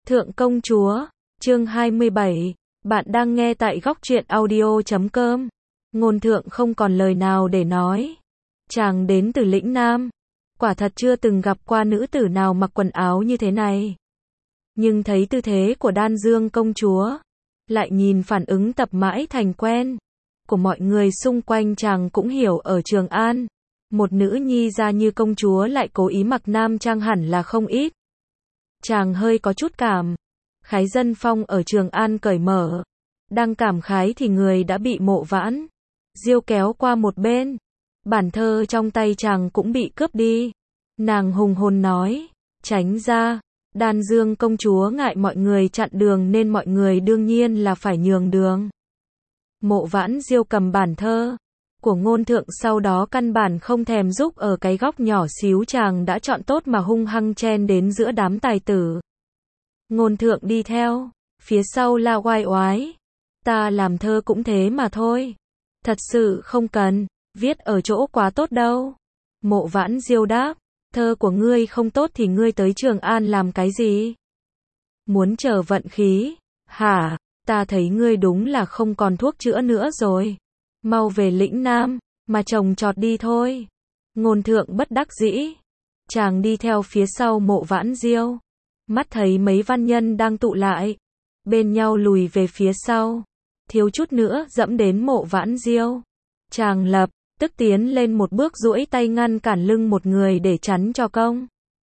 Thượng công chúa, chương 27, bạn đang nghe tại góc truyện audio.com. Ngôn thượng không còn lời nào để nói. Chàng đến từ lĩnh Nam, quả thật chưa từng gặp qua nữ tử nào mặc quần áo như thế này. Nhưng thấy tư thế của Đan Dương công chúa, lại nhìn phản ứng tập mãi thành quen của mọi người xung quanh, chàng cũng hiểu ở Trường An, một nữ nhi ra như công chúa lại cố ý mặc nam trang hẳn là không ít. Chàng hơi có chút cảm khái dân phong ở Trường An cởi mở. Đang cảm khái thì người đã bị Mộ Vãn Diêu kéo qua một bên. Bản thơ trong tay chàng cũng bị cướp đi. Nàng hùng hồn nói, tránh ra. Đan Dương công chúa ngại mọi người chặn đường nên mọi người đương nhiên là phải nhường đường. Mộ Vãn Diêu cầm bản thơ của ngôn thượng, sau đó căn bản không thèm giúp ở cái góc nhỏ xíu chàng đã chọn tốt mà hung hăng chen đến giữa đám tài tử. Ngôn thượng đi theo phía sau la oai oái, ta làm thơ cũng thế mà thôi, thật sự không cần viết ở chỗ quá tốt đâu. Mộ Vãn Diêu đáp, thơ của ngươi không tốt thì ngươi tới Trường An làm cái gì? Muốn chờ vận khí hả? Ta thấy ngươi đúng là không còn thuốc chữa nữa rồi, mau về lĩnh Nam mà trồng trọt đi thôi. Ngôn thượng bất đắc dĩ, chàng đi theo phía sau Mộ Vãn Diêu, mắt thấy mấy văn nhân đang tụ lại bên nhau lùi về phía sau, thiếu chút nữa dẫm đến Mộ Vãn Diêu. Chàng lập tức tiến lên một bước, duỗi tay ngăn cản lưng một người để chắn cho công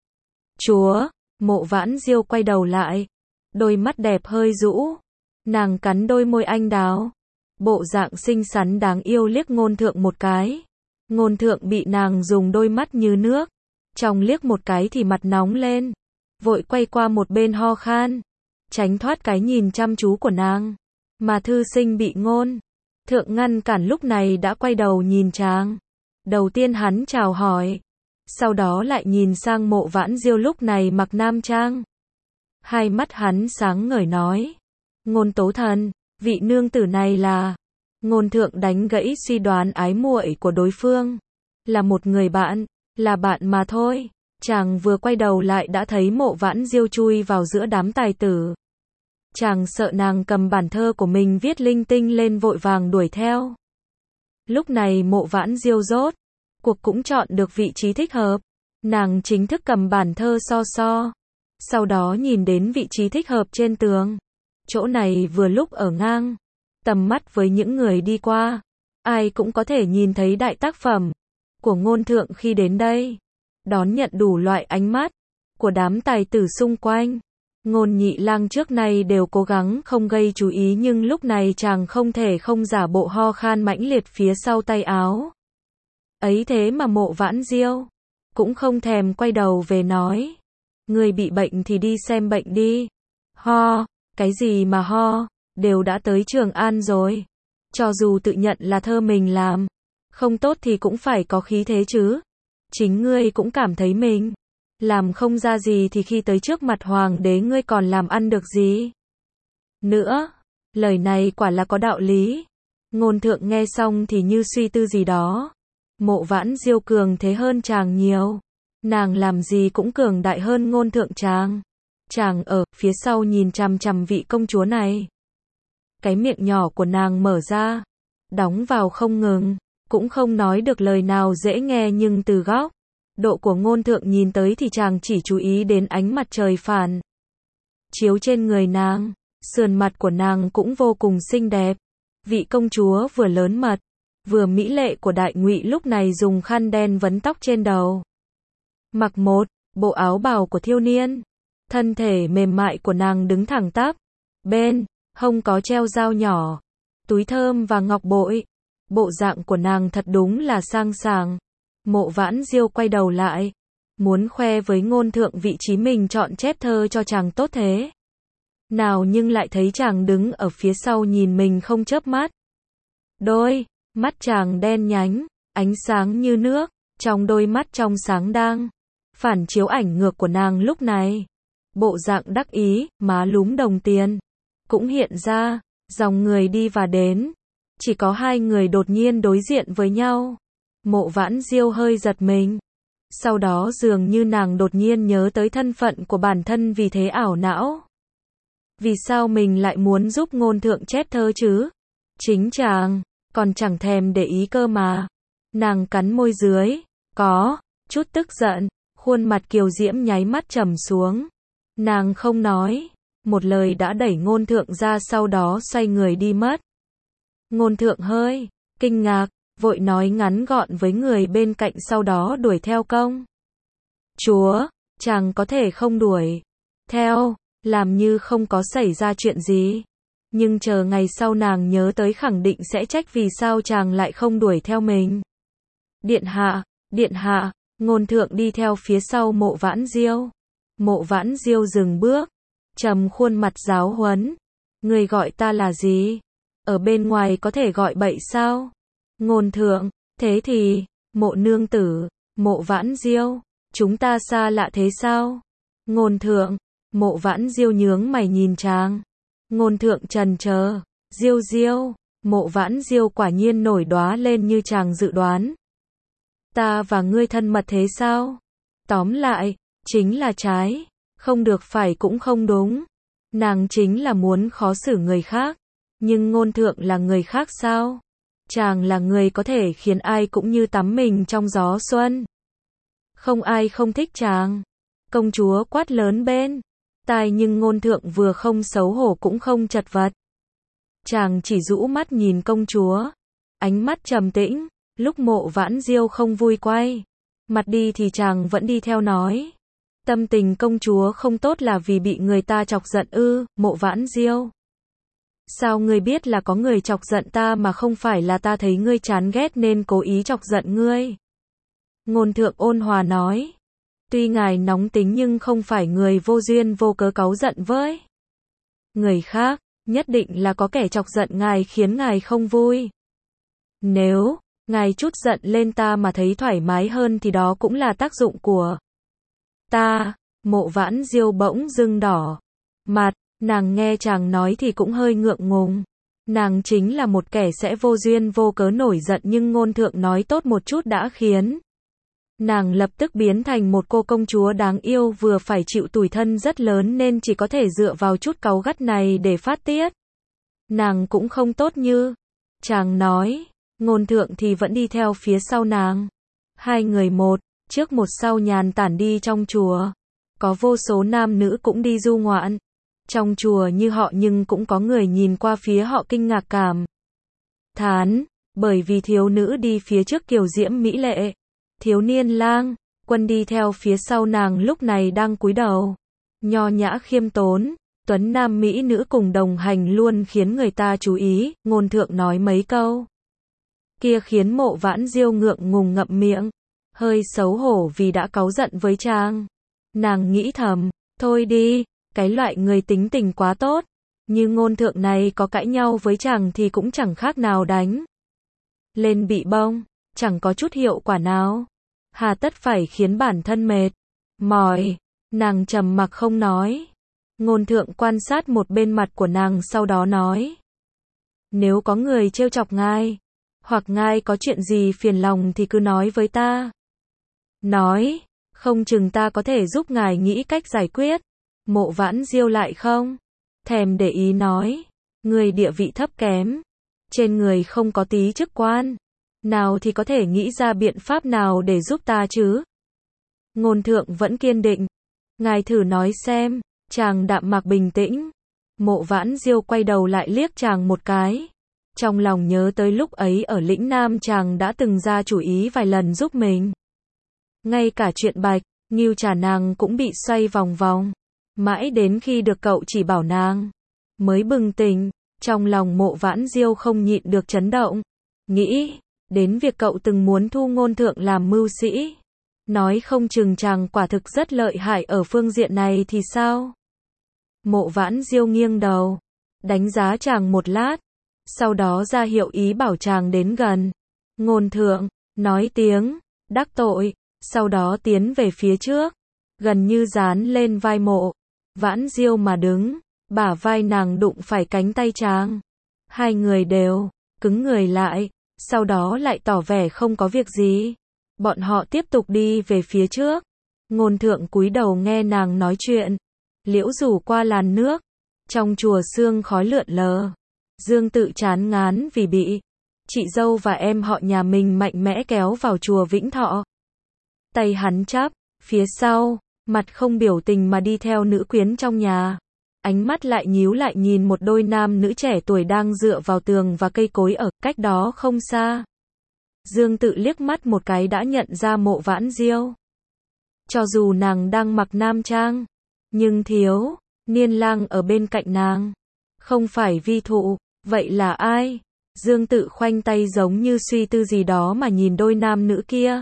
chúa. Mộ Vãn Diêu quay đầu lại, đôi mắt đẹp hơi rũ, nàng cắn đôi môi anh đào, bộ dạng xinh xắn đáng yêu liếc ngôn thượng một cái. Ngôn thượng bị nàng dùng đôi mắt như nước trong liếc một cái thì mặt nóng lên, vội quay qua một bên ho khan, tránh thoát cái nhìn chăm chú của nàng. Mà thư sinh bị ngôn thượng ngăn cản lúc này đã quay đầu nhìn chàng. Đầu tiên hắn chào hỏi, sau đó lại nhìn sang Mộ Vãn Diêu lúc này mặc nam trang. Hai mắt hắn sáng ngời nói, Ngôn tố thần, vị nương tử này là... Ngôn thượng đánh gãy suy đoán ái muội của đối phương, là một người bạn, là bạn mà thôi. Chàng vừa quay đầu lại đã thấy Mộ Vãn Diêu chui vào giữa đám tài tử. Chàng sợ nàng cầm bản thơ của mình viết linh tinh lên, vội vàng đuổi theo. Lúc này Mộ Vãn Diêu rốt cuộc cũng chọn được vị trí thích hợp. Nàng chính thức cầm bản thơ so, sau đó nhìn đến vị trí thích hợp trên tường. Chỗ này vừa lúc ở ngang tầm mắt với những người đi qua, ai cũng có thể nhìn thấy đại tác phẩm của ngôn thượng khi đến đây, đón nhận đủ loại ánh mắt của đám tài tử xung quanh. Ngôn Nhị Lang trước nay đều cố gắng không gây chú ý, nhưng lúc này chàng không thể không giả bộ ho khan mãnh liệt phía sau tay áo. Ấy thế mà Mộ Vãn Diêu cũng không thèm quay đầu về nói, người bị bệnh thì đi xem bệnh đi. Ho, cái gì mà ho, đều đã tới Trường An rồi. Cho dù tự nhận là thơ mình làm không tốt thì cũng phải có khí thế chứ. Chính ngươi cũng cảm thấy mình làm không ra gì thì khi tới trước mặt hoàng đế ngươi còn làm ăn được gì nữa. Lời này quả là có đạo lý. Ngôn thượng nghe xong thì như suy tư gì đó. Mộ Vãn Diêu cường thế hơn chàng nhiều, nàng làm gì cũng cường đại hơn ngôn thượng chàng. Chàng ở phía sau nhìn chằm chằm vị công chúa này. Cái miệng nhỏ của nàng mở ra, đóng vào không ngừng, cũng không nói được lời nào dễ nghe, nhưng từ góc độ của ngôn thượng nhìn tới thì chàng chỉ chú ý đến ánh mặt trời phản chiếu trên người nàng. Sườn mặt của nàng cũng vô cùng xinh đẹp. Vị công chúa vừa lớn mật vừa mỹ lệ của Đại Ngụy lúc này dùng khăn đen vấn tóc trên đầu, mặc một bộ áo bào của thiếu niên. Thân thể mềm mại của nàng đứng thẳng tắp, bên hông có treo dao nhỏ, túi thơm và ngọc bội. Bộ dạng của nàng thật đúng là sang sảng. Mộ Vãn Diêu quay đầu lại, muốn khoe với ngôn thượng vị trí mình chọn chép thơ cho chàng tốt thế nào, nhưng lại thấy chàng đứng ở phía sau nhìn mình không chớp mắt. Đôi mắt chàng đen nhánh, ánh sáng như nước, trong đôi mắt trong sáng đang phản chiếu ảnh ngược của nàng lúc này. Bộ dạng đắc ý, má lúm đồng tiền cũng hiện ra. Dòng người đi và đến, chỉ có hai người đột nhiên đối diện với nhau. Mộ Vãn Diêu hơi giật mình, sau đó dường như nàng đột nhiên nhớ tới thân phận của bản thân, vì thế ảo não Vì sao mình lại muốn giúp ngôn thượng chép thơ chứ? Chính chàng, còn chẳng thèm để ý cơ mà. Nàng cắn môi dưới, có chút tức giận, khuôn mặt kiều diễm nháy mắt trầm xuống. Nàng không nói, một lời đã đẩy ngôn thượng ra, sau đó xoay người đi mất. Ngôn thượng hơi kinh ngạc, vội nói ngắn gọn với người bên cạnh, sau đó đuổi theo công chúa. Chàng có thể không đuổi theo, làm như không có xảy ra chuyện gì. Nhưng chờ ngày sau nàng nhớ tới khẳng định sẽ trách vì sao chàng lại không đuổi theo mình. Điện hạ, ngôn thượng đi theo phía sau Mộ Vãn Diêu. Mộ Vãn Diêu dừng bước, trầm khuôn mặt giáo huấn. Người gọi ta là gì? Ở bên ngoài có thể gọi bậy sao? Ngôn thượng, thế thì, Mộ nương tử, Mộ Vãn Diêu, chúng ta xa lạ thế sao? Ngôn thượng, Mộ Vãn Diêu nhướng mày nhìn chàng. Ngôn thượng trần chờ, Diêu, Mộ Vãn Diêu quả nhiên nổi đóa lên như chàng dự đoán. Ta và ngươi thân mật thế sao? Tóm lại, chính là trái, không được phải cũng không đúng. Nàng chính là muốn khó xử người khác, nhưng ngôn thượng là người khác sao? Chàng là người có thể khiến ai cũng như tắm mình trong gió xuân. Không ai không thích chàng. Công chúa quát lớn bên tai, nhưng ngôn thượng vừa không xấu hổ cũng không chật vật. Chàng chỉ rũ mắt nhìn công chúa, ánh mắt trầm tĩnh. Lúc Mộ Vãn Diêu không vui quay mặt đi thì chàng vẫn đi theo nói. Tâm tình công chúa không tốt là vì bị người ta chọc giận ư? Mộ Vãn Diêu, sao ngươi biết là có người chọc giận ta mà không phải là ta thấy ngươi chán ghét nên cố ý chọc giận ngươi? Ngôn thượng ôn hòa nói. Tuy ngài nóng tính nhưng không phải người vô duyên vô cớ cáu giận với người khác, nhất định là có kẻ chọc giận ngài khiến ngài không vui. Nếu ngài chút giận lên ta mà thấy thoải mái hơn thì đó cũng là tác dụng của ta. Mộ Vãn Diêu bỗng dưng đỏ mặt, nàng nghe chàng nói thì cũng hơi ngượng ngùng. Nàng chính là một kẻ sẽ vô duyên vô cớ nổi giận, nhưng ngôn thượng nói tốt một chút đã khiến nàng lập tức biến thành một cô công chúa đáng yêu, vừa phải chịu tủi thân rất lớn nên chỉ có thể dựa vào chút cáu gắt này để phát tiết. Nàng cũng không tốt như chàng nói. Ngôn thượng thì vẫn đi theo phía sau nàng. Hai người một trước một sau nhàn tản đi trong chùa. Có vô số nam nữ cũng đi du ngoạn trong chùa như họ, nhưng cũng có người nhìn qua phía họ kinh ngạc cảm thán, bởi vì thiếu nữ đi phía trước kiều diễm mỹ lệ. Thiếu niên lang quân đi theo phía sau nàng lúc này đang cúi đầu, nho nhã khiêm tốn. Tuấn nam mỹ nữ cùng đồng hành luôn khiến người ta chú ý. Ngôn thượng nói mấy câu kia khiến Mộ Vãn Diêu ngượng ngùng ngậm miệng, hơi xấu hổ vì đã cáu giận với chàng. Nàng nghĩ thầm, thôi đi, cái loại người tính tình quá tốt như ngôn thượng này có cãi nhau với chàng thì cũng chẳng khác nào đánh lên bị bông, chẳng có chút hiệu quả nào. Hà tất phải khiến bản thân mệt mỏi. Nàng trầm mặc không nói. Ngôn thượng quan sát một bên mặt của nàng, sau đó nói. Nếu có người trêu chọc ngài, hoặc ngài có chuyện gì phiền lòng thì cứ nói với ta. Nói, không chừng ta có thể giúp ngài nghĩ cách giải quyết. Mộ Vãn Diêu lại không thèm để ý nói. Người địa vị thấp kém, trên người không có tí chức quan nào thì có thể nghĩ ra biện pháp nào để giúp ta chứ? Ngôn thượng vẫn kiên định. Ngài thử nói xem. Chàng đạm mạc bình tĩnh. Mộ Vãn Diêu quay đầu lại liếc chàng một cái. Trong lòng nhớ tới lúc ấy ở lĩnh Nam chàng đã từng ra chủ ý vài lần giúp mình. Ngay cả chuyện Bạch Ngưu trả nàng cũng bị xoay vòng vòng. Mãi đến khi được cậu chỉ bảo nàng mới bừng tỉnh. Trong lòng Mộ Vãn Diêu không nhịn được chấn động. Nghĩ đến việc cậu từng muốn thu ngôn thượng làm mưu sĩ. Nói không chừng chàng quả thực rất lợi hại ở phương diện này thì sao? Mộ Vãn Diêu nghiêng đầu, đánh giá chàng một lát, sau đó ra hiệu ý bảo chàng đến gần. Ngôn thượng, nói tiếng, đắc tội, sau đó tiến về phía trước, gần như dán lên vai Mộ Vãn Diêu mà đứng, bả vai nàng đụng phải cánh tay chàng. Hai người đều cứng người lại, sau đó lại tỏ vẻ không có việc gì. Bọn họ tiếp tục đi về phía trước. Ngôn thượng cúi đầu nghe nàng nói chuyện. Liễu rủ qua làn nước, Trong chùa sương khói lượn lờ, Dương Tự chán ngán vì bị chị dâu và em họ nhà mình mạnh mẽ kéo vào chùa Vĩnh Thọ. Tay hắn chắp phía sau, mặt không biểu tình mà đi theo nữ quyến trong nhà. Ánh mắt lại nhíu lại nhìn một đôi nam nữ trẻ tuổi đang dựa vào tường và cây cối ở cách đó không xa. Dương Tự liếc mắt một cái đã nhận ra Mộ Vãn Diêu. Cho dù nàng đang mặc nam trang, nhưng thiếu niên lang ở bên cạnh nàng. Không phải Vi Thụ, vậy là ai? Dương Tự khoanh tay giống như suy tư gì đó mà nhìn đôi nam nữ kia.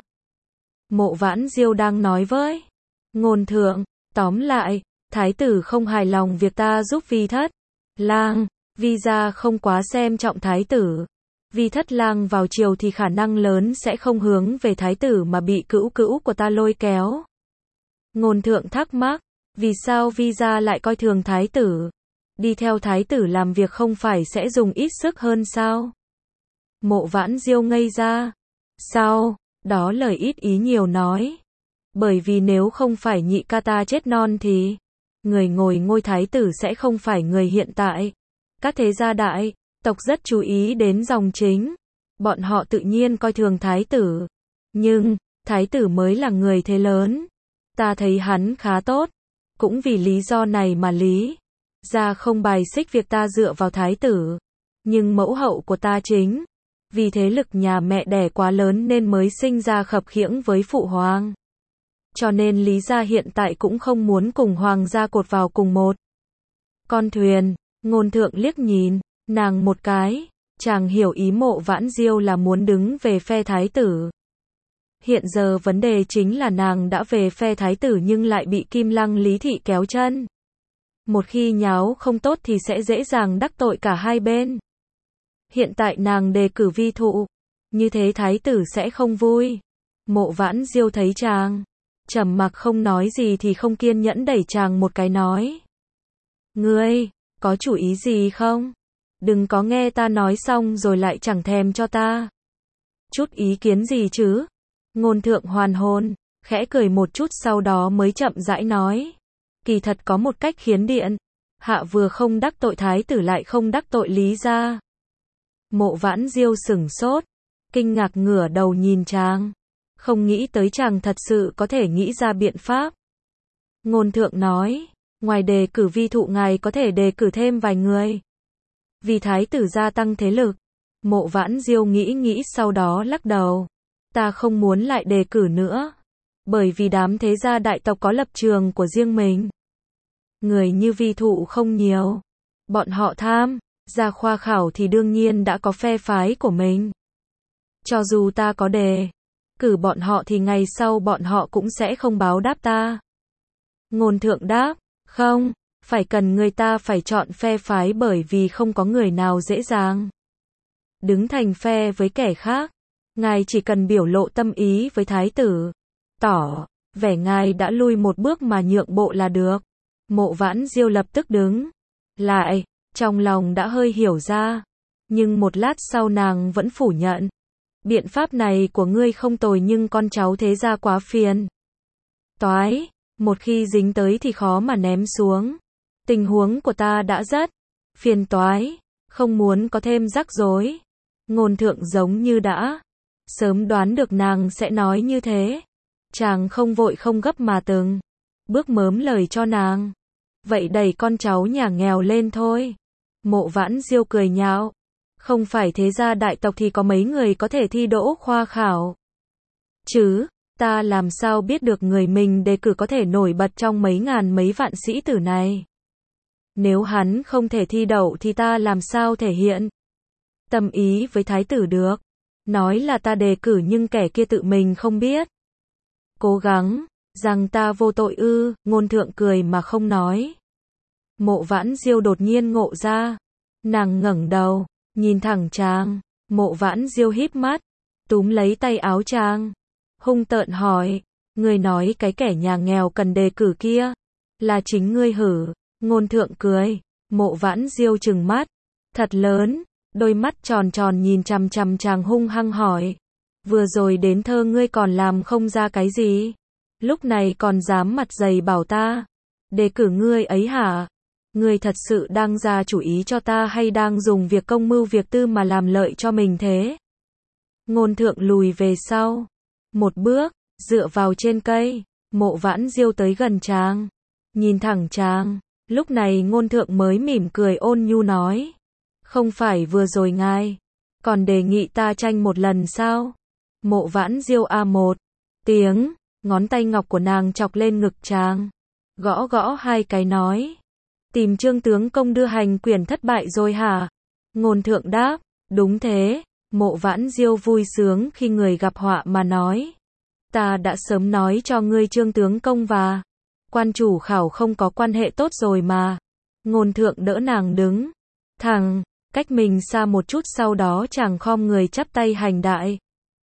Mộ Vãn Diêu đang nói với Ngôn Thượng, tóm lại, thái tử không hài lòng việc ta giúp Vi Thất Lang, Vi gia không quá xem trọng thái tử. Vi Thất Lang vào triều thì khả năng lớn sẽ không hướng về thái tử mà bị cữu cữu của ta lôi kéo. Ngôn Thượng thắc mắc, vì sao Vi gia lại coi thường thái tử? Đi theo thái tử làm việc không phải sẽ dùng ít sức hơn sao? Mộ Vãn Diêu ngây ra. Sao? Đó lời ít ý nhiều nói. Bởi vì nếu không phải nhị ca ta chết non thì người ngồi ngôi thái tử sẽ không phải người hiện tại. Các thế gia đại tộc rất chú ý đến dòng chính. Bọn họ tự nhiên coi thường thái tử. Nhưng, thái tử mới là người thế lớn. Ta thấy hắn khá tốt. Cũng vì lý do này mà Lý gia không bài xích việc ta dựa vào thái tử. Nhưng mẫu hậu của ta chính vì thế lực nhà mẹ đẻ quá lớn nên mới sinh ra khập khiễng với phụ hoàng. Cho nên Lý gia hiện tại cũng không muốn cùng hoàng gia cột vào cùng một con thuyền. Ngôn Thượng liếc nhìn nàng một cái, chàng hiểu ý Mộ Vãn Diêu là muốn đứng về phe thái tử. Hiện giờ vấn đề chính là nàng đã về phe thái tử nhưng lại bị Kim Lăng Lý thị kéo chân. Một khi nháo không tốt thì sẽ dễ dàng đắc tội cả hai bên. Hiện tại nàng đề cử Vi Thụ, như thế thái tử sẽ không vui. Mộ Vãn Diêu thấy chàng trầm mặc không nói gì thì không kiên nhẫn đẩy chàng một cái nói. Ngươi, có chủ ý gì không? Đừng có nghe ta nói xong rồi lại chẳng thèm cho ta chút ý kiến gì chứ. Ngôn Thượng hoàn hồn, khẽ cười một chút sau đó mới chậm rãi nói. Kỳ thật có một cách khiến điện hạ vừa không đắc tội thái tử lại không đắc tội Lý gia. Mộ Vãn Diêu sửng sốt, kinh ngạc ngửa đầu nhìn chàng. Không nghĩ tới chàng thật sự có thể nghĩ ra biện pháp. Ngôn Thượng nói, ngoài đề cử Vi Thụ ngài có thể đề cử thêm vài người. Vì thái tử gia tăng thế lực. Mộ Vãn Diêu nghĩ sau đó lắc đầu. Ta không muốn lại đề cử nữa. Bởi vì đám thế gia đại tộc có lập trường của riêng mình. Người như Vi Thụ không nhiều. Bọn họ tham gia khoa khảo thì đương nhiên đã có phe phái của mình. Cho dù ta có đề cử bọn họ thì ngày sau bọn họ cũng sẽ không báo đáp ta. Ngôn Thượng đáp, không, phải cần người ta phải chọn phe phái bởi vì không có người nào dễ dàng đứng thành phe với kẻ khác. Ngài chỉ cần biểu lộ tâm ý với thái tử, tỏ vẻ ngài đã lui một bước mà nhượng bộ là được. Mộ Vãn Diêu lập tức đứng lại, trong lòng đã hơi hiểu ra, nhưng một lát sau nàng vẫn phủ nhận. Biện pháp này của ngươi không tồi nhưng con cháu thế gia quá phiền toái, một khi dính tới thì khó mà ném xuống. Tình huống của ta đã rất phiền toái, không muốn có thêm rắc rối. Ngôn Thượng giống như đã sớm đoán được nàng sẽ nói như thế. Chàng không vội không gấp mà từng bước mớm lời cho nàng. Vậy đẩy con cháu nhà nghèo lên thôi. Mộ Vãn Diêu cười nhạo. Không phải thế gia đại tộc thì có mấy người có thể thi đỗ khoa khảo chứ, ta làm sao biết được người mình đề cử có thể nổi bật trong mấy ngàn mấy vạn sĩ tử này. Nếu hắn không thể thi đậu thì ta làm sao thể hiện tâm ý với thái tử được. Nói là ta đề cử nhưng kẻ kia tự mình không biết. Cố gắng rằng ta vô tội ư? Ngôn Thượng cười mà không nói. Mộ Vãn Diêu đột nhiên ngộ ra. Nàng ngẩng đầu, nhìn thẳng chàng. Mộ Vãn Diêu híp mắt, túm lấy tay áo chàng, hung tợn hỏi, ngươi nói cái kẻ nhà nghèo cần đề cử kia là chính ngươi hử? Ngôn Thượng cười. Mộ Vãn Diêu trừng mắt thật lớn, đôi mắt tròn tròn nhìn chằm chằm chàng hung hăng hỏi, vừa rồi đến thơ ngươi còn làm không ra cái gì, lúc này còn dám mặt dày bảo ta đề cử ngươi ấy hả? Ngươi thật sự đang ra chủ ý cho ta hay đang dùng việc công mưu việc tư mà làm lợi cho mình thế? Ngôn Thượng lùi về sau. Một bước, dựa vào trên cây. Mộ Vãn Diêu tới gần chàng. Nhìn thẳng chàng. Lúc này Ngôn Thượng mới mỉm cười ôn nhu nói. Không phải vừa rồi ngài còn đề nghị ta tranh một lần sao? Mộ Vãn Diêu a một tiếng, ngón tay ngọc của nàng chọc lên ngực chàng. Gõ gõ hai cái nói. Tìm Trương tướng công đưa hành quyển thất bại rồi hả? Ngôn Thượng đáp. Đúng thế. Mộ Vãn Diêu vui sướng khi người gặp họa mà nói. Ta đã sớm nói cho ngươi Trương tướng công và quan chủ khảo không có quan hệ tốt rồi mà. Ngôn Thượng đỡ nàng đứng thẳng, cách mình xa một chút, sau đó chàng khom người chắp tay hành đại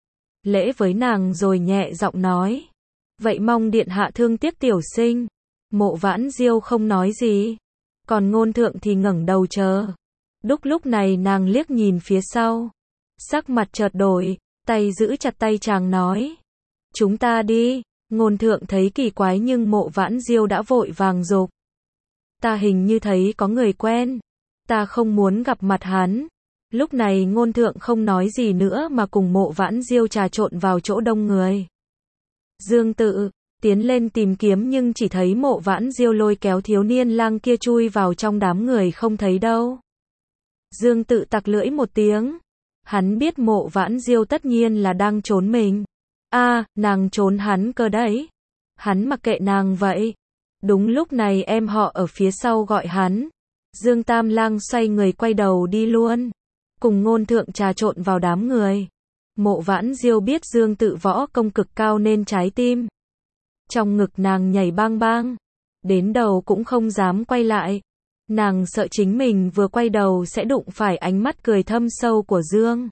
lễ với nàng rồi nhẹ giọng nói. Vậy mong điện hạ thương tiếc tiểu sinh. Mộ Vãn Diêu không nói gì. Còn Ngôn Thượng thì ngẩng đầu chờ. Lúc này nàng liếc nhìn phía sau. Sắc mặt chợt đổi, tay giữ chặt tay chàng nói. Chúng ta đi. Ngôn Thượng thấy kỳ quái nhưng Mộ Vãn Diêu đã vội vàng giục. Ta hình như thấy có người quen. Ta không muốn gặp mặt hắn. Lúc này Ngôn Thượng không nói gì nữa mà cùng Mộ Vãn Diêu trà trộn vào chỗ đông người. Dương Tự tiến lên tìm kiếm nhưng chỉ thấy Mộ Vãn Diêu lôi kéo thiếu niên lang kia chui vào trong đám người không thấy đâu. Dương Tự tặc lưỡi một tiếng. Hắn biết Mộ Vãn Diêu tất nhiên là đang trốn mình. Nàng trốn hắn cơ đấy. Hắn mặc kệ nàng vậy. Đúng lúc này em họ ở phía sau gọi hắn. Dương Tam Lang xoay người quay đầu đi luôn. Cùng Ngôn Thượng trà trộn vào đám người. Mộ Vãn Diêu biết Dương Tự võ công cực cao nên trái tim trong ngực nàng nhảy bang bang. Đến đầu cũng không dám quay lại. Nàng sợ chính mình vừa quay đầu sẽ đụng phải ánh mắt cười thâm sâu của Dương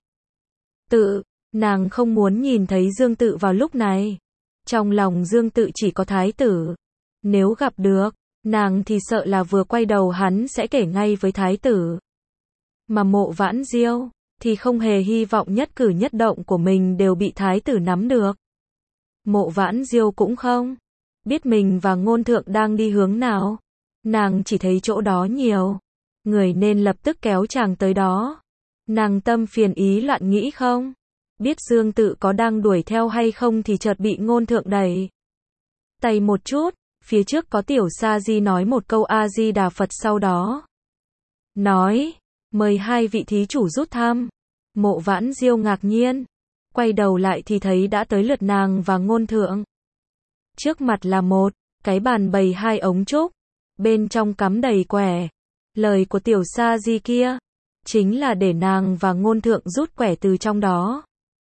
Tự. Nàng không muốn nhìn thấy Dương Tự vào lúc này. Trong lòng Dương Tự chỉ có thái tử. Nếu gặp được nàng thì sợ là vừa quay đầu hắn sẽ kể ngay với thái tử. Mà Mộ Vãn Diêu thì không hề hy vọng nhất cử nhất động của mình đều bị thái tử nắm được. Mộ Vãn Diêu cũng không biết mình và Ngôn Thượng đang đi hướng nào. Nàng chỉ thấy chỗ đó nhiều người nên lập tức kéo chàng tới đó. Nàng tâm phiền ý loạn nghĩ không biết Dương Tự có đang đuổi theo hay không thì chợt bị Ngôn Thượng đẩy tay một chút. Phía trước có Tiểu Sa Di nói một câu A Di Đà Phật, sau đó nói mời hai vị thí chủ rút thăm. Mộ Vãn Diêu ngạc nhiên, quay đầu lại thì thấy đã tới lượt nàng và Ngôn Thượng. Trước mặt là một cái bàn bày hai ống trúc, bên trong cắm đầy quẻ. Lời của Tiểu Sa Di kia chính là để nàng và Ngôn Thượng rút quẻ từ trong đó.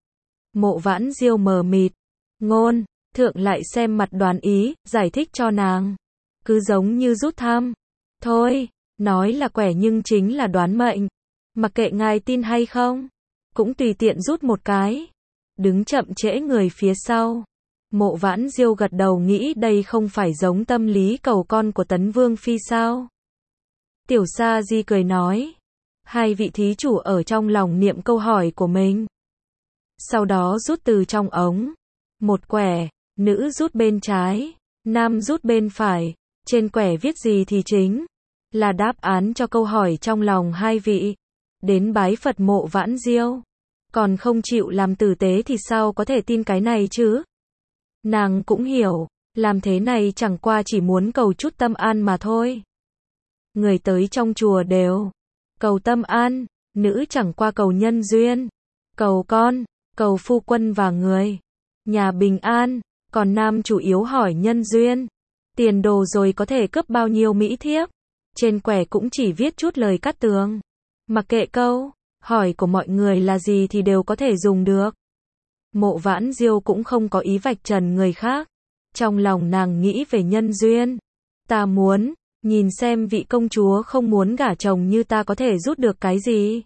Mộ Vãn Diêu mờ mịt, Ngôn Thượng lại xem mặt đoán ý, giải thích cho nàng. Cứ giống như rút thăm thôi, nói là quẻ nhưng chính là đoán mệnh. Mặc kệ ngài tin hay không, cũng tùy tiện rút một cái. Đứng chậm trễ người phía sau. Mộ Vãn Diêu gật đầu nghĩ đây không phải giống tâm lý cầu con của Tấn Vương Phi sao. Tiểu Sa Di cười nói. Hai vị thí chủ ở trong lòng niệm câu hỏi của mình. Sau đó rút từ trong ống. Một quẻ, nữ rút bên trái, nam rút bên phải. Trên quẻ viết gì thì chính là đáp án cho câu hỏi trong lòng hai vị. Đến bái Phật. Mộ Vãn Diêu còn không chịu làm tử tế thì sao có thể tin cái này chứ? Nàng cũng hiểu, làm thế này chẳng qua chỉ muốn cầu chút tâm an mà thôi. Người tới trong chùa đều cầu tâm an, nữ chẳng qua cầu nhân duyên, cầu con, cầu phu quân và người nhà bình an, còn nam chủ yếu hỏi nhân duyên, tiền đồ rồi có thể cướp bao nhiêu mỹ thiếp. Trên quẻ cũng chỉ viết chút lời cắt tường. Mặc kệ câu hỏi của mọi người là gì thì đều có thể dùng được. Mộ Vãn Diêu cũng không có ý vạch trần người khác. Trong lòng nàng nghĩ về nhân duyên. Ta muốn nhìn xem vị công chúa không muốn gả chồng như ta có thể rút được cái gì.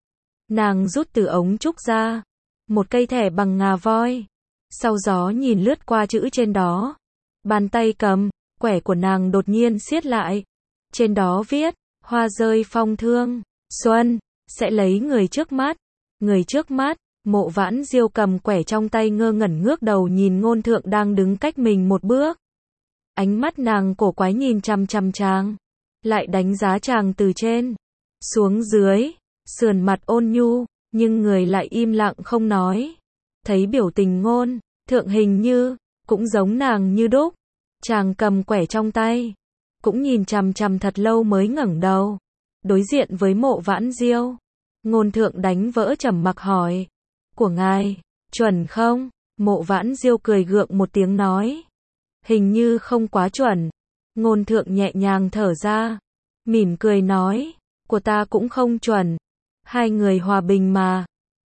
Nàng rút từ ống trúc ra một cây thẻ bằng ngà voi. Sau gió nhìn lướt qua chữ trên đó. Bàn tay cầm quẻ của nàng đột nhiên siết lại. Trên đó viết, hoa rơi phong thương, xuân, sẽ lấy người trước mắt. Người trước mắt. Mộ Vãn Diêu cầm quẻ trong tay ngơ ngẩn ngước đầu nhìn Ngôn Thượng đang đứng cách mình một bước. Ánh mắt nàng cổ quái nhìn chằm chằm chàng. lại đánh giá chàng từ trên xuống dưới, sườn mặt ôn nhu, nhưng người lại im lặng không nói. Thấy biểu tình Ngôn Thượng hình như cũng giống nàng như đúc. Chàng cầm quẻ trong tay, cũng nhìn chằm chằm thật lâu mới ngẩng đầu, đối diện với Mộ Vãn Diêu. Ngôn Thượng đánh vỡ trầm mặc hỏi, của ngài, chuẩn không? Mộ Vãn Diêu cười gượng một tiếng nói, hình như không quá chuẩn. Ngôn Thượng nhẹ nhàng thở ra, mỉm cười nói, của ta cũng không chuẩn. Hai người hòa bình mà.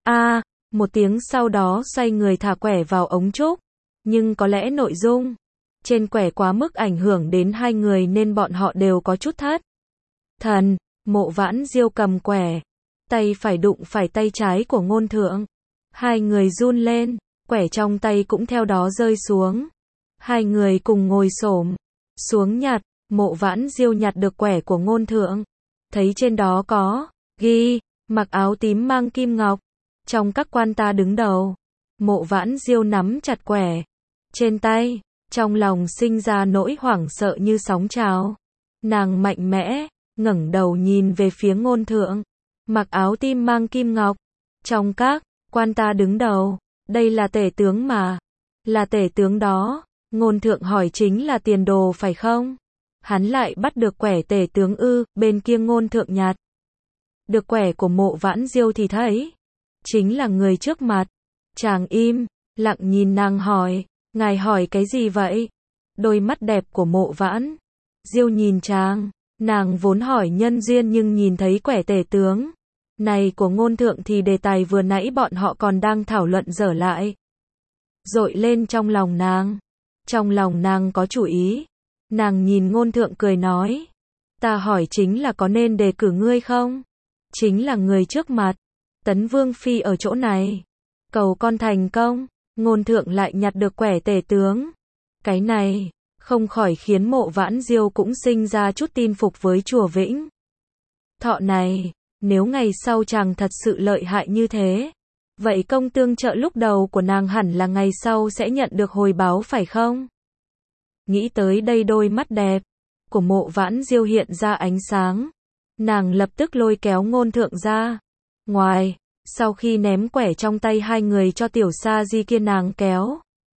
Một tiếng sau đó xoay người thả quẻ vào ống trúc. Nhưng có lẽ nội dung trên quẻ quá mức ảnh hưởng đến hai người nên bọn họ đều có chút thất thần. Mộ Vãn Diêu cầm quẻ, tay phải đụng phải tay trái của Ngôn Thượng. Hai người run lên, quẻ trong tay cũng theo đó rơi xuống. Hai người cùng ngồi xổm xuống nhặt. Mộ Vãn Diêu nhặt được quẻ của Ngôn Thượng, thấy trên đó có ghi, mặc áo tím mang kim ngọc, trong các quan ta đứng đầu. Mộ Vãn Diêu nắm chặt quẻ trên tay, trong lòng sinh ra nỗi hoảng sợ như sóng trào. Nàng mạnh mẽ ngẩng đầu nhìn về phía Ngôn Thượng, mặc áo tím mang kim ngọc, trong các quan ta đứng đầu, đây là tể tướng mà. Là tể tướng đó. Ngôn Thượng hỏi, chính là tiền đồ phải không? Hắn lại bắt được quẻ tể tướng ư? Bên kia Ngôn Thượng nhặt được quẻ của Mộ Vãn Diêu thì thấy chính là người trước mặt. Chàng im lặng nhìn nàng hỏi, ngài hỏi cái gì vậy? Đôi mắt đẹp của Mộ Vãn Diêu nhìn chàng, nàng vốn hỏi nhân duyên nhưng nhìn thấy quẻ tể tướng này của Ngôn Thượng thì đề tài vừa nãy bọn họ còn đang thảo luận dở lại dội lên trong lòng nàng. Trong lòng nàng có chủ ý. Nàng nhìn Ngôn Thượng cười nói, ta hỏi chính là có nên đề cử ngươi không? Chính là người trước mặt. Tấn Vương Phi ở chỗ này. Cầu con thành công. Ngôn Thượng lại nhặt được quẻ tể tướng. Cái này không khỏi khiến Mộ Vãn Diêu cũng sinh ra chút tin phục với chùa Vĩnh Thọ này. Nếu ngày sau chàng thật sự lợi hại như thế, vậy công tương trợ lúc đầu của nàng hẳn là ngày sau sẽ nhận được hồi báo phải không? Nghĩ tới đây đôi mắt đẹp của Mộ Vãn Diêu hiện ra ánh sáng. Nàng lập tức lôi kéo Ngôn Thượng ra ngoài. Sau khi ném quẻ trong tay hai người cho tiểu sa di kia, nàng kéo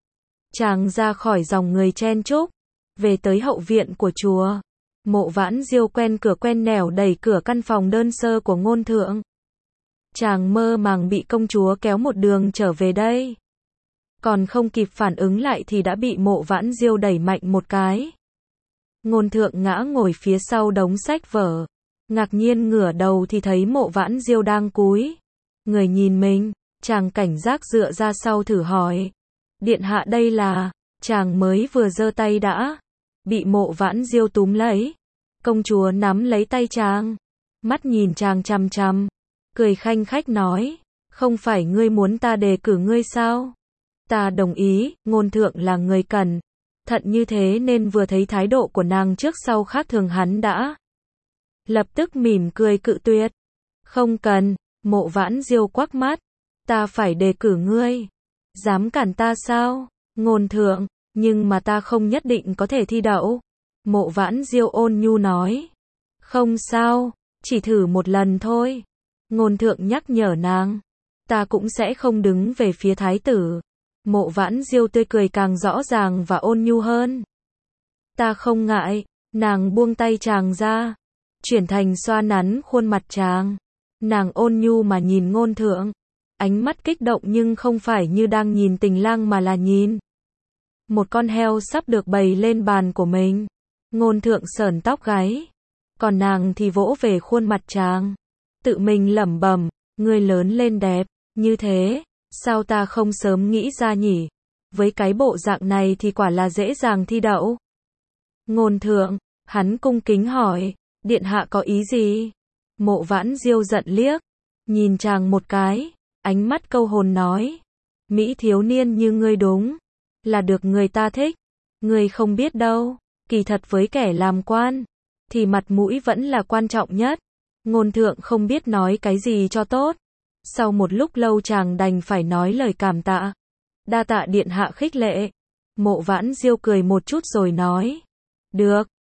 chàng ra khỏi dòng người chen chúc, về tới hậu viện của chùa. Mộ Vãn Diêu quen cửa quen nẻo đẩy cửa căn phòng đơn sơ của Ngôn Thượng. Chàng mơ màng bị công chúa kéo một đường trở về đây. Còn không kịp phản ứng lại thì đã bị Mộ Vãn Diêu đẩy mạnh một cái. Ngôn Thượng ngã ngồi phía sau đống sách vở. Ngạc nhiên ngửa đầu thì thấy Mộ Vãn Diêu đang cúi người nhìn mình. Chàng cảnh giác dựa ra sau thử hỏi, điện hạ đây là? Chàng mới vừa giơ tay đã bị Mộ Vãn Diêu túm lấy. Công chúa nắm lấy tay chàng, mắt nhìn chàng chằm chằm, cười khanh khách nói, không phải ngươi muốn ta đề cử ngươi sao? Ta đồng ý. Ngôn Thượng là người cẩn thận như thế nên vừa thấy thái độ của nàng trước sau khác thường, hắn đã lập tức mỉm cười cự tuyệt. Không cần. Mộ Vãn Diêu quắc mắt, ta phải đề cử ngươi, dám cản ta sao? Ngôn Thượng, nhưng mà ta không nhất định có thể thi đậu. Mộ Vãn Diêu ôn nhu nói, không sao, chỉ thử một lần thôi. Ngôn Thượng nhắc nhở nàng, ta cũng sẽ không đứng về phía thái tử. Mộ Vãn Diêu tươi cười càng rõ ràng và ôn nhu hơn. Ta không ngại. Nàng buông tay chàng ra, chuyển thành xoa nắn khuôn mặt chàng. Nàng ôn nhu mà nhìn Ngôn Thượng, ánh mắt kích động nhưng không phải như đang nhìn tình lang mà là nhìn một con heo sắp được bày lên bàn của mình. Ngôn Thượng sởn tóc gáy, còn nàng thì vỗ về khuôn mặt chàng, tự mình lẩm bẩm, ngươi lớn lên đẹp như thế, sao ta không sớm nghĩ ra nhỉ? Với cái bộ dạng này thì quả là dễ dàng thi đậu. Ngôn Thượng, hắn cung kính hỏi, điện hạ có ý gì? Mộ Vãn Diêu giận liếc nhìn chàng một cái, ánh mắt câu hồn nói, mỹ thiếu niên như ngươi đúng là được người ta thích. Ngươi không biết đâu, kỳ thật với kẻ làm quan thì mặt mũi vẫn là quan trọng nhất. Ngôn Thượng không biết nói cái gì cho tốt. Sau một lúc lâu chàng đành phải nói lời cảm tạ. Đa tạ điện hạ khích lệ. Mộ Vãn Diêu cười một chút rồi nói, được,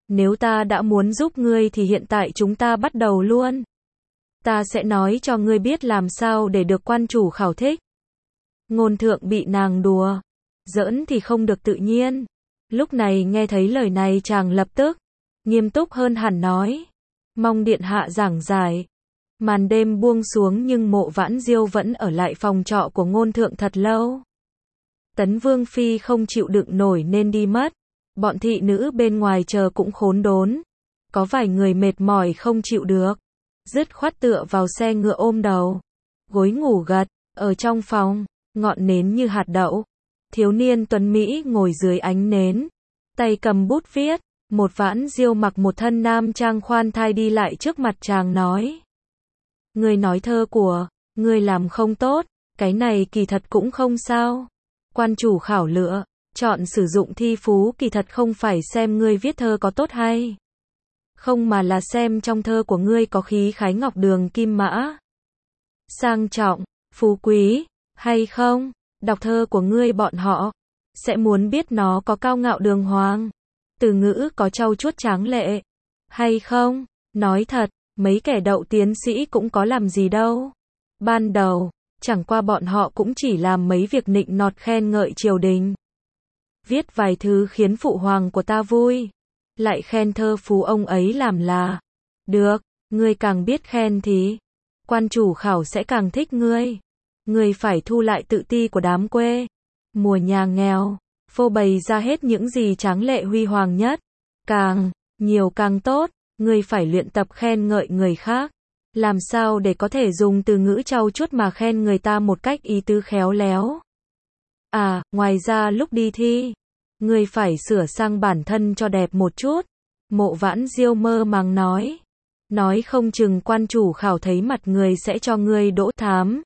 Nếu ta đã muốn giúp ngươi thì hiện tại chúng ta bắt đầu luôn. Ta sẽ nói cho ngươi biết làm sao để được quan chủ khảo thích. Ngôn thượng bị nàng đùa giỡn thì không được tự nhiên. Lúc này nghe thấy lời này chàng lập tức nghiêm túc hơn hẳn nói. Mong điện hạ giảng giải. Màn đêm buông xuống nhưng Mộ Vãn Diêu vẫn ở lại phòng trọ của ngôn thượng thật lâu. Tấn Vương Phi không chịu đựng nổi nên đi mất. Bọn thị nữ bên ngoài chờ cũng khốn đốn. Có vài người mệt mỏi không chịu được. Dứt khoát tựa vào xe ngựa ôm đầu. Gối ngủ gật. Ở trong phòng, ngọn nến như hạt đậu. Thiếu niên tuấn Mỹ ngồi dưới ánh nến. Tay cầm bút viết. Một Vãn Diêu mặc một thân nam trang khoan thai đi lại trước mặt chàng nói. Ngươi nói thơ của ngươi làm không tốt. Cái này kỳ thật cũng không sao. Quan chủ khảo lựa chọn sử dụng thi phú kỳ thật không phải xem ngươi viết thơ có tốt hay không mà là xem trong thơ của ngươi có khí khái ngọc đường kim mã, sang trọng, phú quý, hay không. Đọc thơ của ngươi bọn họ sẽ muốn biết nó có cao ngạo đường hoàng, từ ngữ có trau chuốt tráng lệ, hay không. Nói thật, mấy kẻ đậu tiến sĩ cũng có làm gì đâu. Ban đầu, chẳng qua bọn họ cũng chỉ làm mấy việc nịnh nọt khen ngợi triều đình. Viết vài thứ khiến phụ hoàng của ta vui. Lại khen thơ phú ông ấy làm là. Được, ngươi càng biết khen thì quan chủ khảo sẽ càng thích ngươi. Ngươi phải thu lại tự ti của đám quê. Mùa nhà nghèo, phô bày ra hết những gì tráng lệ huy hoàng nhất. Càng nhiều càng tốt, ngươi phải luyện tập khen ngợi người khác. Làm sao để có thể dùng từ ngữ trau chuốt mà khen người ta một cách ý tứ khéo léo. À, ngoài ra lúc đi thi, ngươi phải sửa sang bản thân cho đẹp một chút. Mộ Vãn Diêu mơ màng nói. Nói không chừng quan chủ khảo thấy mặt người sẽ cho ngươi đỗ thám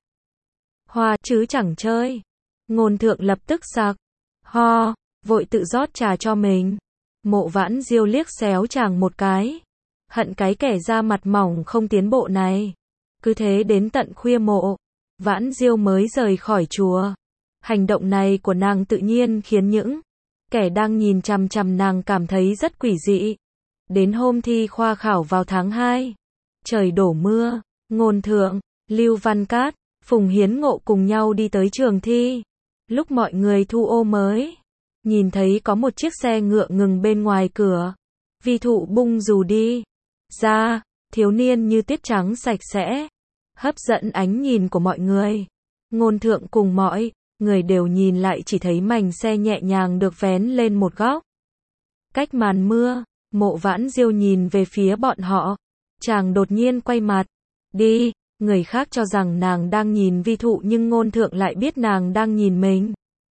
hoa chứ chẳng chơi. Ngôn thượng lập tức sặc ho, vội tự rót trà cho mình. Mộ Vãn Diêu liếc xéo chàng một cái. Hận cái kẻ da mặt mỏng không tiến bộ này. Cứ thế đến tận khuya Mộ Vãn Diêu mới rời khỏi chùa. Hành động này của nàng tự nhiên khiến những kẻ đang nhìn chằm chằm nàng cảm thấy rất quỷ dị. Đến hôm thi khoa khảo vào tháng 2, trời đổ mưa, Ngôn thượng, Lưu Văn Cát, Phùng Hiến Ngộ cùng nhau đi tới trường thi. Lúc mọi người thu ô mới nhìn thấy có một chiếc xe ngựa ngừng bên ngoài cửa. Vi Thụ bung dù đi ra, thiếu niên như tuyết trắng sạch sẽ, hấp dẫn ánh nhìn của mọi người. Ngôn thượng cùng mọi người đều nhìn lại chỉ thấy mảnh xe nhẹ nhàng được vén lên một góc. Cách màn mưa, Mộ Vãn Diêu nhìn về phía bọn họ. Chàng đột nhiên quay mặt đi. Người khác cho rằng nàng đang nhìn Vi Thụ nhưng Ngôn thượng lại biết nàng đang nhìn mình.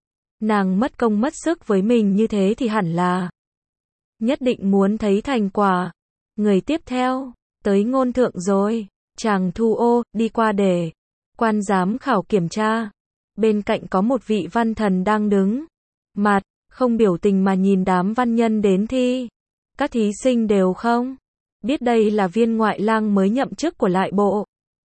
Nàng mất công mất sức với mình như thế thì hẳn là nhất định muốn thấy thành quả. Người tiếp theo, tới Ngôn thượng rồi. Chàng thu ô, đi qua để quan giám khảo kiểm tra. Bên cạnh có một vị văn thần đang đứng mặt, không biểu tình mà nhìn đám văn nhân đến thi. Các thí sinh đều không biết đây là viên ngoại lang mới nhậm chức của lại bộ,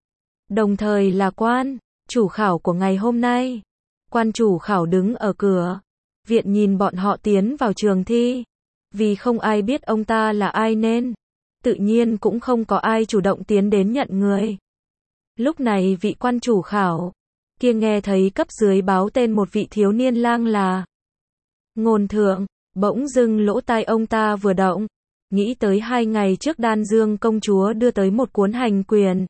đồng thời là quan chủ khảo của ngày hôm nay. Quan chủ khảo đứng ở cửa viện nhìn bọn họ tiến vào trường thi. Vì không ai biết ông ta là ai nên tự nhiên cũng không có ai chủ động tiến đến nhận người. Lúc này vị quan chủ khảo kia nghe thấy cấp dưới báo tên một vị thiếu niên lang là Ngôn thượng. Bỗng dưng lỗ tai ông ta vừa động, nghĩ tới 2 ngày trước Đan Dương công chúa đưa tới một cuốn hành quyền.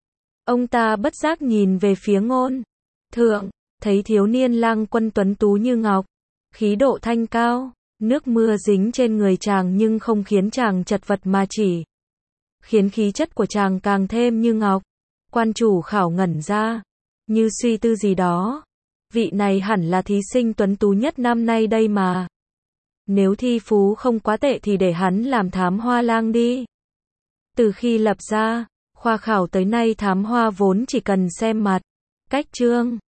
Ông ta bất giác nhìn về phía Ngôn thượng, thấy thiếu niên lang quân tuấn tú như ngọc, khí độ thanh cao, nước mưa dính trên người chàng nhưng không khiến chàng chật vật mà chỉ khiến khí chất của chàng càng thêm như ngọc. Quan chủ khảo ngẩn ra, như suy tư gì đó. Vị này hẳn là thí sinh tuấn tú nhất năm nay đây mà. Nếu thi phú không quá tệ thì để hắn làm thám hoa lang đi. Từ khi lập ra khoa khảo tới nay thám hoa vốn chỉ cần xem mặt, cách chương,